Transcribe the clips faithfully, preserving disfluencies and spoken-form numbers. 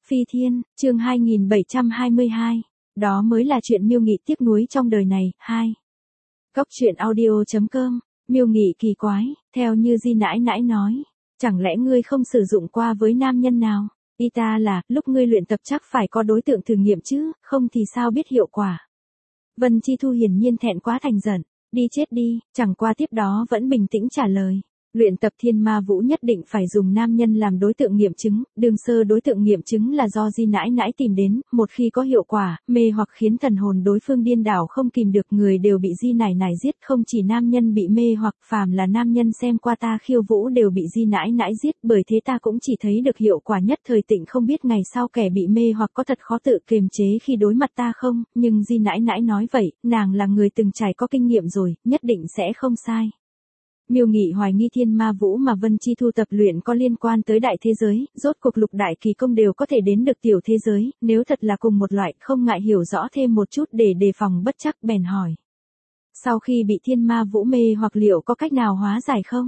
Phi Thiên, chương hai nghìn bảy trăm hai mươi hai. Đó mới là chuyện Miêu Nghị tiếc nuối trong đời này. hai. Góc truyện audio chấm com. Miêu Nghị kỳ quái, theo như Di nãi nãi nói, chẳng lẽ ngươi không sử dụng qua với nam nhân nào? Y ta là, lúc ngươi luyện tập chắc phải có đối tượng thử nghiệm chứ, không thì sao biết hiệu quả? Vân Chi Thu hiển nhiên thẹn quá thành giận, đi chết đi, chẳng qua tiếp đó vẫn bình tĩnh trả lời. Luyện tập thiên ma vũ nhất định phải dùng nam nhân làm đối tượng nghiệm chứng, đường sơ đối tượng nghiệm chứng là do Di nãi nãi tìm đến, một khi có hiệu quả, mê hoặc khiến thần hồn đối phương điên đảo không kìm được, người đều bị Di nãi nãi giết, không chỉ nam nhân bị mê hoặc, phàm là nam nhân xem qua ta khiêu vũ đều bị Di nãi nãi giết, bởi thế ta cũng chỉ thấy được hiệu quả nhất thời, tịnh không biết ngày sau kẻ bị mê hoặc có thật khó tự kiềm chế khi đối mặt ta không, nhưng Di nãi nãi nói vậy, nàng là người từng trải có kinh nghiệm rồi, nhất định sẽ không sai. Miêu Nghị hoài nghi thiên ma vũ mà Vân Chi Thu tập luyện có liên quan tới đại thế giới, rốt cuộc lục đại kỳ công đều có thể đến được tiểu thế giới, nếu thật là cùng một loại, không ngại hiểu rõ thêm một chút để đề phòng bất trắc, bèn hỏi. Sau khi bị thiên ma vũ mê hoặc liệu có cách nào hóa giải không?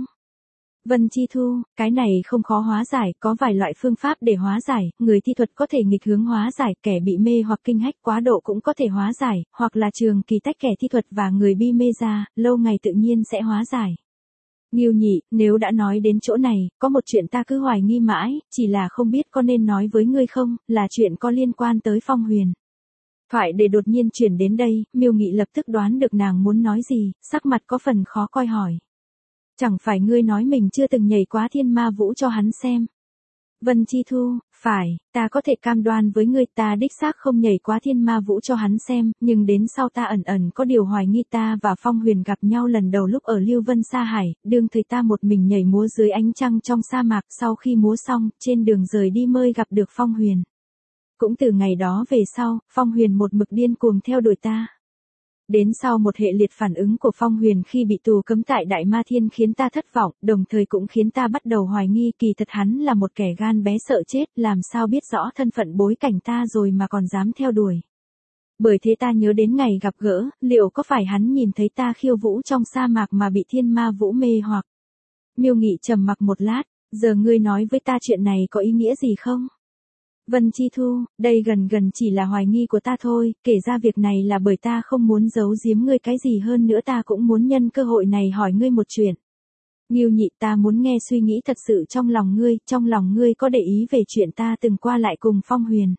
Vân Chi Thu, cái này không khó hóa giải, có vài loại phương pháp để hóa giải, người thi thuật có thể nghịch hướng hóa giải, kẻ bị mê hoặc kinh hách quá độ cũng có thể hóa giải, hoặc là trường kỳ tách kẻ thi thuật và người bi mê ra, lâu ngày tự nhiên sẽ hóa giải. Miêu Nhị, nếu đã nói đến chỗ này, có một chuyện ta cứ hoài nghi mãi, chỉ là không biết có nên nói với ngươi không, là chuyện có liên quan tới Phong Huyền. Thoại để đột nhiên chuyển đến đây, Miêu Nghị lập tức đoán được nàng muốn nói gì, sắc mặt có phần khó coi hỏi. Chẳng phải ngươi nói mình chưa từng nhảy quá thiên ma vũ cho hắn xem. Vân Chi Thu, phải, ta có thể cam đoan với ngươi, ta đích xác không nhảy quá thiên ma vũ cho hắn xem, nhưng đến sau ta ẩn ẩn có điều hoài nghi, ta và Phong Huyền gặp nhau lần đầu lúc ở Lưu Vân Sa Hải, đương thời ta một mình nhảy múa dưới ánh trăng trong sa mạc, sau khi múa xong, trên đường rời đi mới gặp được Phong Huyền. Cũng từ ngày đó về sau, Phong Huyền một mực điên cuồng theo đuổi ta. Đến sau một hệ liệt phản ứng của Phong Huyền khi bị tù cấm tại Đại Ma Thiên khiến ta thất vọng, đồng thời cũng khiến ta bắt đầu hoài nghi kỳ thật hắn là một kẻ gan bé sợ chết, làm sao biết rõ thân phận bối cảnh ta rồi mà còn dám theo đuổi. Bởi thế ta nhớ đến ngày gặp gỡ, liệu có phải hắn nhìn thấy ta khiêu vũ trong sa mạc mà bị thiên ma vũ mê hoặc. Miêu Nghị trầm mặc một lát, giờ ngươi nói với ta chuyện này có ý nghĩa gì không? Vân Chi Thu, đây gần gần chỉ là hoài nghi của ta thôi, kể ra việc này là bởi ta không muốn giấu giếm ngươi cái gì, hơn nữa ta cũng muốn nhân cơ hội này hỏi ngươi một chuyện. Miêu Nhị, ta muốn nghe suy nghĩ thật sự trong lòng ngươi, trong lòng ngươi có để ý về chuyện ta từng qua lại cùng Phong Huyền.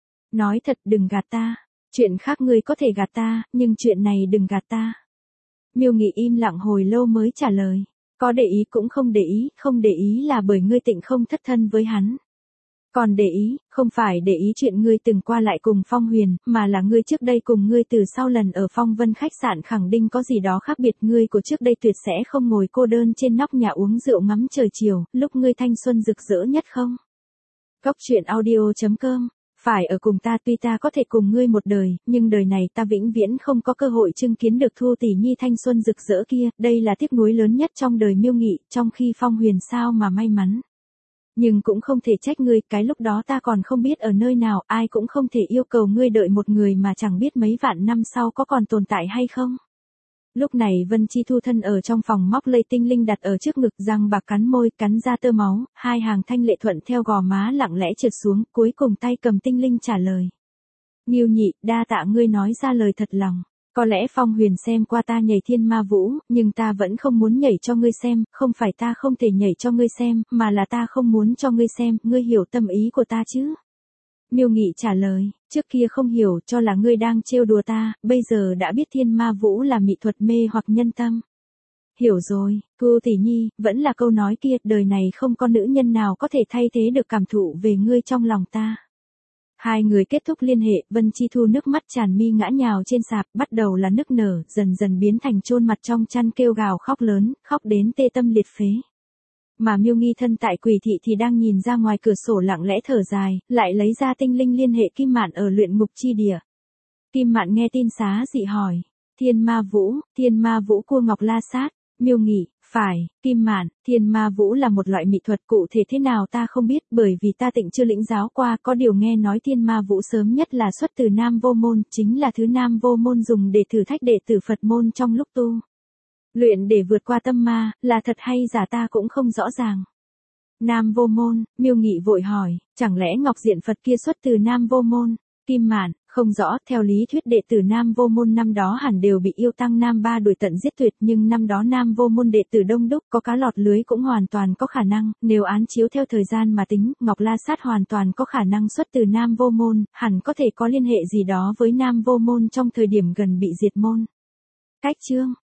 Nói thật, đừng gạt ta, chuyện khác ngươi có thể gạt ta, nhưng chuyện này đừng gạt ta. Miêu Nghị im lặng hồi lâu mới trả lời, có để ý cũng không để ý, không để ý là bởi ngươi tịnh không thất thân với hắn. Còn để ý, không phải để ý chuyện ngươi từng qua lại cùng Phong Huyền, mà là ngươi trước đây cùng ngươi từ sau lần ở Phong Vân khách sạn khẳng định có gì đó khác biệt, ngươi của trước đây tuyệt sẽ không ngồi cô đơn trên nóc nhà uống rượu ngắm trời chiều, lúc ngươi thanh xuân rực rỡ nhất không? Góc truyện audio chấm com, phải ở cùng ta, tuy ta có thể cùng ngươi một đời, nhưng đời này ta vĩnh viễn không có cơ hội chứng kiến được Thu tỷ nhi thanh xuân rực rỡ kia, đây là tiếc nuối lớn nhất trong đời Miêu Nghị, trong khi Phong Huyền sao mà may mắn. Nhưng cũng không thể trách ngươi, cái lúc đó ta còn không biết ở nơi nào, ai cũng không thể yêu cầu ngươi đợi một người mà chẳng biết mấy vạn năm sau có còn tồn tại hay không. Lúc này Vân Chi Thu thân ở trong phòng móc lây tinh linh đặt ở trước ngực, răng bạc cắn môi, cắn ra tơ máu, hai hàng thanh lệ thuận theo gò má lặng lẽ trượt xuống, cuối cùng tay cầm tinh linh trả lời. Miêu Nhị, đa tạ ngươi nói ra lời thật lòng. Có lẽ Phong Huyền xem qua ta nhảy thiên ma vũ, nhưng ta vẫn không muốn nhảy cho ngươi xem, không phải ta không thể nhảy cho ngươi xem, mà là ta không muốn cho ngươi xem, ngươi hiểu tâm ý của ta chứ? Miêu Nghị trả lời, trước kia không hiểu, cho là ngươi đang trêu đùa ta, bây giờ đã biết thiên ma vũ là mỹ thuật mê hoặc nhân tâm. Hiểu rồi, Thu tỷ nhi, vẫn là câu nói kia, đời này không có nữ nhân nào có thể thay thế được cảm thụ về ngươi trong lòng ta. Hai người kết thúc liên hệ, Vân Chi Thu nước mắt tràn mi ngã nhào trên sạp, bắt đầu là nức nở, dần dần biến thành chôn mặt trong chăn kêu gào khóc lớn, khóc đến tê tâm liệt phế. Mà Miêu Nghi thân tại Quỷ thị thì đang nhìn ra ngoài cửa sổ lặng lẽ thở dài, lại lấy ra tinh linh liên hệ Kim Mạn ở luyện ngục chi địa. Kim Mạn nghe tin xá dị hỏi, thiên ma vũ, thiên ma vũ cua ngọc la sát. Miêu Nghị, phải, Kim Mạn, thiên ma vũ là một loại mỹ thuật, cụ thể thế nào ta không biết, bởi vì ta tịnh chưa lĩnh giáo qua, có điều nghe nói thiên ma vũ sớm nhất là xuất từ Nam Vô Môn, chính là thứ Nam Vô Môn dùng để thử thách đệ tử Phật môn trong lúc tu luyện để vượt qua tâm ma, là thật hay giả ta cũng không rõ ràng. Nam Vô Môn, Miêu Nghị vội hỏi, chẳng lẽ Ngọc Diện Phật kia xuất từ Nam Vô Môn? Kim Mạn, không rõ, theo lý thuyết đệ tử Nam Vô Môn năm đó hẳn đều bị yêu tăng Nam Ba đuổi tận giết tuyệt, nhưng năm đó Nam Vô Môn đệ tử đông đúc, có cá lọt lưới cũng hoàn toàn có khả năng, nếu án chiếu theo thời gian mà tính, Ngọc La Sát hoàn toàn có khả năng xuất từ Nam Vô Môn, hẳn có thể có liên hệ gì đó với Nam Vô Môn trong thời điểm gần bị diệt môn. Cách chương